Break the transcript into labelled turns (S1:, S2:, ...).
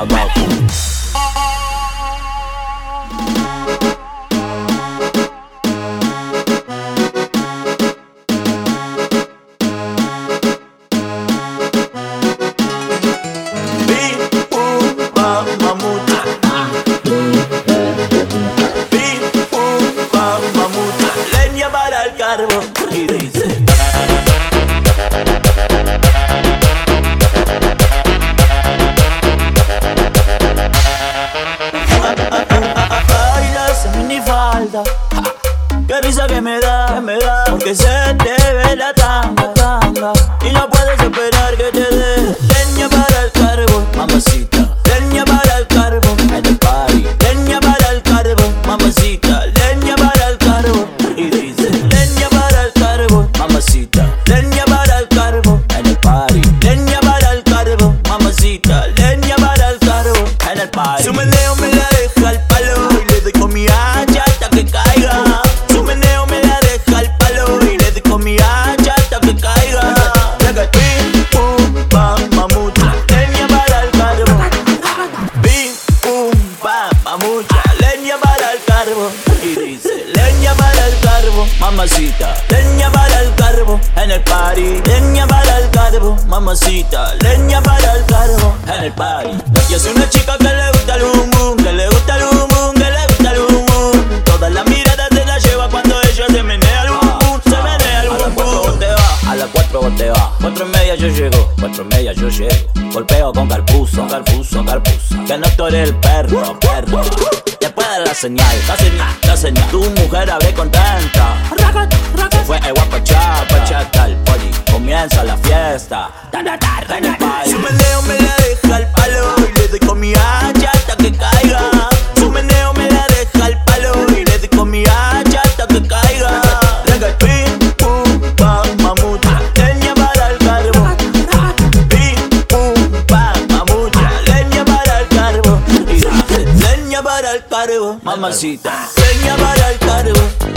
S1: Goku.
S2: Leña para el carbón y dice: baila esa minifalda, qué risa que me da, porque se te ve la tanga y no puedes esperar que te dé. Leña para el carbón, mamacita. Leña para el carbón en el party. Leña para el carbón, mamacita. Leña para el carbón y dice: leña para el carbón, mamacita. Leña para el carbón en el party. Leña para el carbón, mamacita. Leña para el carbón en el party. Su meneo me la deja al palo y le doy con mi hacha hasta que caiga. Su meneo me la deja al palo y le doy con mi hacha hasta que caiga. Pim, pum, pam, mamucha. Leña para el carbón. Pim, pum, pam, mamucha. Leña para el carbón y dice: leña para el carbón, mamacita. Leña para el carbón en el party. Leña para el carbón, mamacita. Leña para el carbón en el party. Yo soy una chica que le gusta el boom boom, que le gusta el boom boom, que le gusta el boom boom. Todas las miradas se las lleva cuando ella se menea el boom boom, se menea el boom boom. A las 4 te va, 4:30 yo llego, 4:30 yo llego. Golpeo con carpuzo, que no tore el perro. Después de la señal, tu mujer abre contenta. Se fue el guapachá, pachata al poli, comienza la fiesta. Su meneo me la deja al palo y le doy con mi hacha hasta que caiga. Su meneo me la deja al palo y le doy con mi hacha hasta que caiga. Pim, pum, pam, mamucha. Leña para el carbón. Pim, pum, pam, mamucha. Leña para el carbón. Y dice: leña para el carbón, mamacita. Leña para el carbón.